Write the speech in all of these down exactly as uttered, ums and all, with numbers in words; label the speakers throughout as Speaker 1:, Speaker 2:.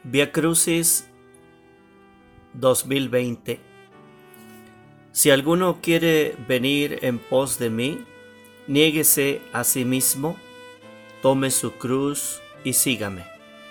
Speaker 1: Vía Crucis dos mil veinte. Si alguno quiere venir en pos de mí, niéguese a sí mismo, tome su cruz y sígame.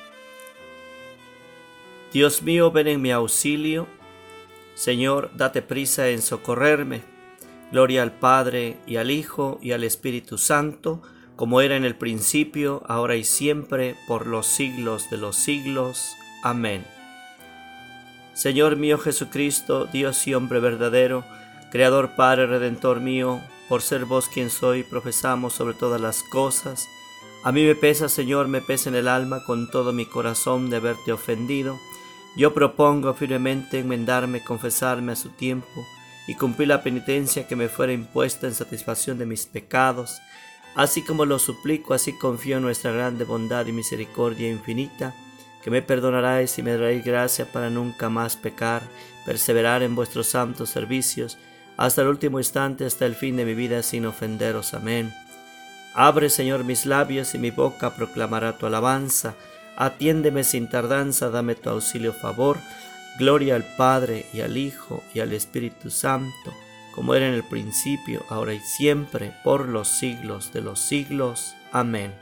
Speaker 1: Dios mío, ven en mi auxilio. Señor, date prisa en socorrerme. Gloria al Padre, y al Hijo, y al Espíritu Santo, como era en el principio, ahora y siempre, por los siglos de los siglos. Amén. Señor mío Jesucristo, Dios y hombre verdadero, Creador, Padre, Redentor mío, por ser vos quien soy, profesamos sobre todas las cosas. A mí me pesa, Señor, me pesa en el alma con todo mi corazón de haberte ofendido. Yo propongo firmemente enmendarme, confesarme a su tiempo y cumplir la penitencia que me fuera impuesta en satisfacción de mis pecados. Así como lo suplico, así confío en nuestra grande bondad y misericordia infinita, que me perdonaráis y me daréis gracia para nunca más pecar, perseverar en vuestros santos servicios, hasta el último instante, hasta el fin de mi vida, sin ofenderos. Amén. Abre, Señor, mis labios y mi boca proclamará tu alabanza. Atiéndeme sin tardanza, dame tu auxilio favor. Gloria al Padre, y al Hijo, y al Espíritu Santo, como era en el principio, ahora y siempre, por los siglos de los siglos. Amén.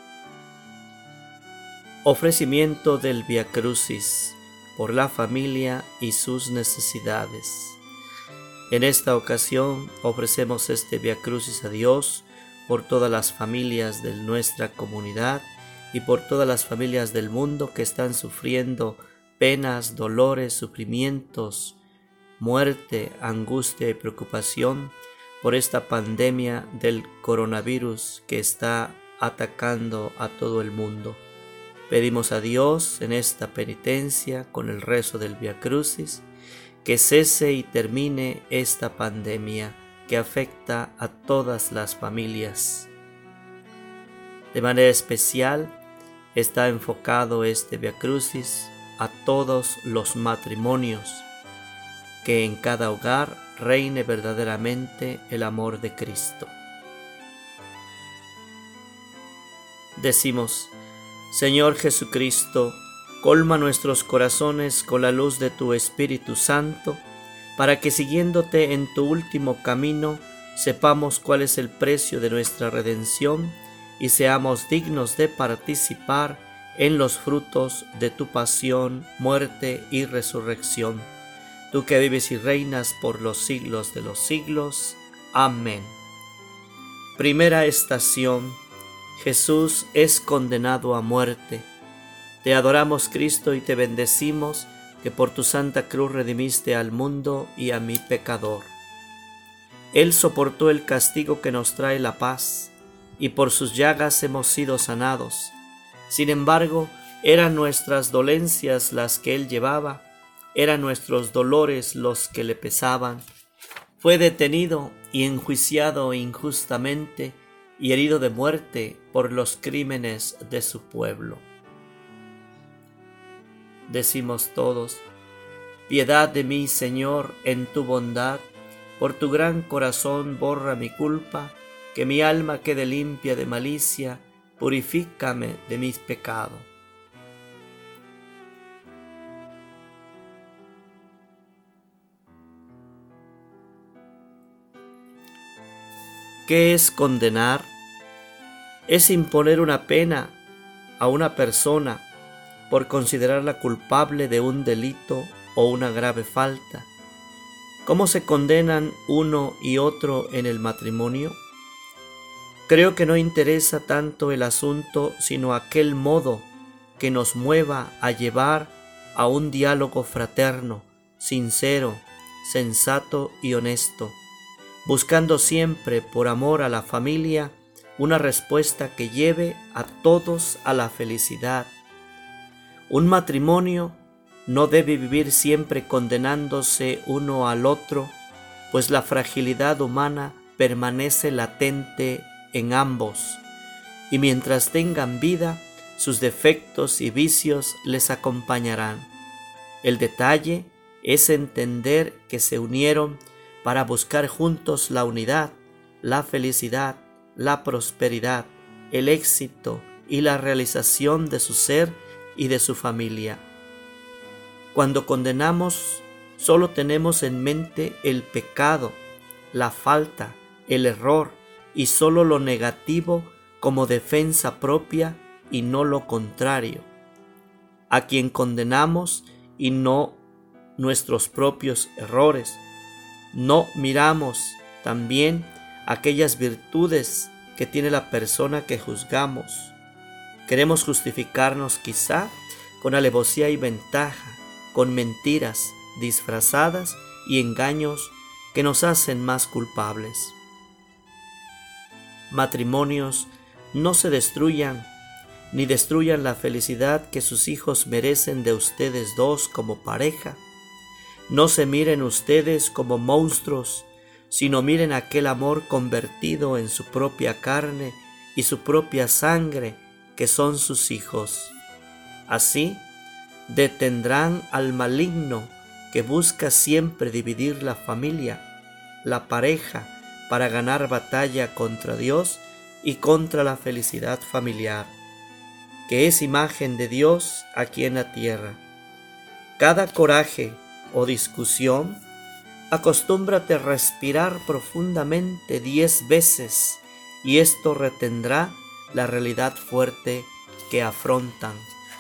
Speaker 1: Ofrecimiento del Vía Crucis por la familia y sus necesidades. En esta ocasión ofrecemos este Vía Crucis a Dios por todas las familias de nuestra comunidad y por todas las familias del mundo que están sufriendo penas, dolores, sufrimientos, muerte, angustia y preocupación por esta pandemia del coronavirus que está atacando a todo el mundo. Pedimos a Dios en esta penitencia con el rezo del Vía Crucis que cese y termine esta pandemia que afecta a todas las familias. De manera especial está enfocado este Vía Crucis a todos los matrimonios, que en cada hogar reine verdaderamente el amor de Cristo. Decimos: Señor Jesucristo, colma nuestros corazones con la luz de tu Espíritu Santo, para que siguiéndote en tu último camino, sepamos cuál es el precio de nuestra redención y seamos dignos de participar en los frutos de tu pasión, muerte y resurrección. Tú que vives y reinas por los siglos de los siglos. Amén. Primera estación: Jesús es condenado a muerte. Te adoramos, Cristo, y te bendecimos, que por tu santa cruz redimiste al mundo y a mi pecador. Él soportó el castigo que nos trae la paz, y por sus llagas hemos sido sanados. Sin embargo, eran nuestras dolencias las que él llevaba, eran nuestros dolores los que le pesaban. Fue detenido y enjuiciado injustamente, y herido de muerte por los crímenes de su pueblo. Decimos todos: piedad de mí, Señor, en tu bondad, por tu gran corazón borra mi culpa, que mi alma quede limpia de malicia, purifícame de mis pecados. ¿Qué es condenar? Es imponer una pena a una persona por considerarla culpable de un delito o una grave falta. ¿Cómo se condenan uno y otro en el matrimonio? Creo que no interesa tanto el asunto, sino aquel modo que nos mueva a llevar a un diálogo fraterno, sincero, sensato y honesto, buscando siempre, por amor a la familia, una respuesta que lleve a todos a la felicidad. Un matrimonio no debe vivir siempre condenándose uno al otro, pues la fragilidad humana permanece latente en ambos, y mientras tengan vida, sus defectos y vicios les acompañarán. El detalle es entender que se unieron para buscar juntos la unidad, la felicidad, la prosperidad, el éxito y la realización de su ser y de su familia. Cuando condenamos, solo tenemos en mente el pecado, la falta, el error y solo lo negativo como defensa propia y no lo contrario. A quien condenamos y no nuestros propios errores. No miramos también aquellas virtudes que tiene la persona que juzgamos. Queremos justificarnos quizá con alevosía y ventaja, con mentiras disfrazadas y engaños que nos hacen más culpables. Matrimonios, no se destruyan, ni destruyan la felicidad que sus hijos merecen de ustedes dos como pareja. No se miren ustedes como monstruos, sino miren aquel amor convertido en su propia carne y su propia sangre, que son sus hijos. Así, detendrán al maligno que busca siempre dividir la familia, la pareja, para ganar batalla contra Dios y contra la felicidad familiar, que es imagen de Dios aquí en la tierra. Cada coraje o discusión, acostúmbrate a respirar profundamente diez veces y esto retendrá la realidad fuerte que afrontan.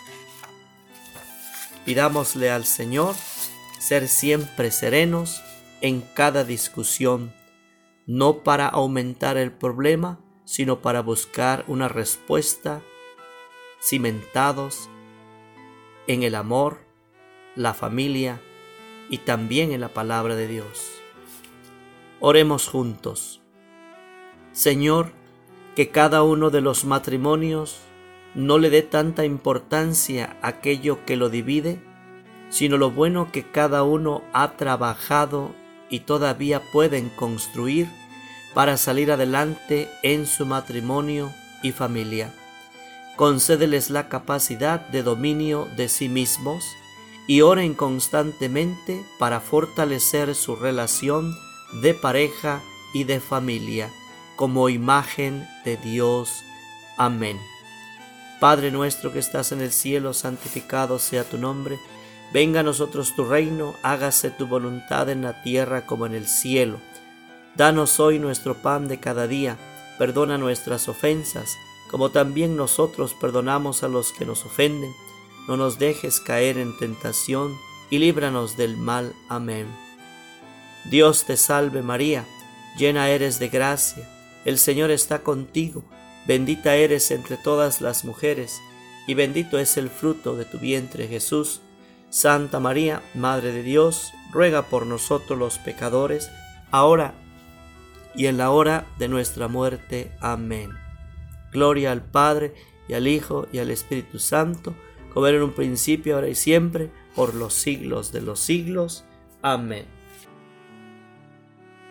Speaker 1: Pidámosle al Señor ser siempre serenos en cada discusión, no para aumentar el problema, sino para buscar una respuesta cimentados en el amor, la familia y también en la palabra de Dios. Oremos juntos. Señor, que cada uno de los matrimonios no le dé tanta importancia a aquello que lo divide, sino lo bueno que cada uno ha trabajado y todavía pueden construir para salir adelante en su matrimonio y familia. Concédeles la capacidad de dominio de sí mismos y oren constantemente para fortalecer su relación de pareja y de familia como imagen de Dios. Amén. Padre nuestro que estás en el cielo, santificado sea tu nombre. Venga a nosotros tu reino, hágase tu voluntad en la tierra como en el cielo. Danos hoy nuestro pan de cada día, perdona nuestras ofensas, como también nosotros perdonamos a los que nos ofenden. No nos dejes caer en tentación y líbranos del mal. Amén. Dios te salve María, llena eres de gracia, el Señor está contigo, bendita eres entre todas las mujeres, y bendito es el fruto de tu vientre Jesús. Santa María, Madre de Dios, ruega por nosotros los pecadores, ahora y en la hora de nuestra muerte. Amén. Gloria al Padre, y al Hijo, y al Espíritu Santo, como era en un principio, ahora y siempre, por los siglos de los siglos. Amén.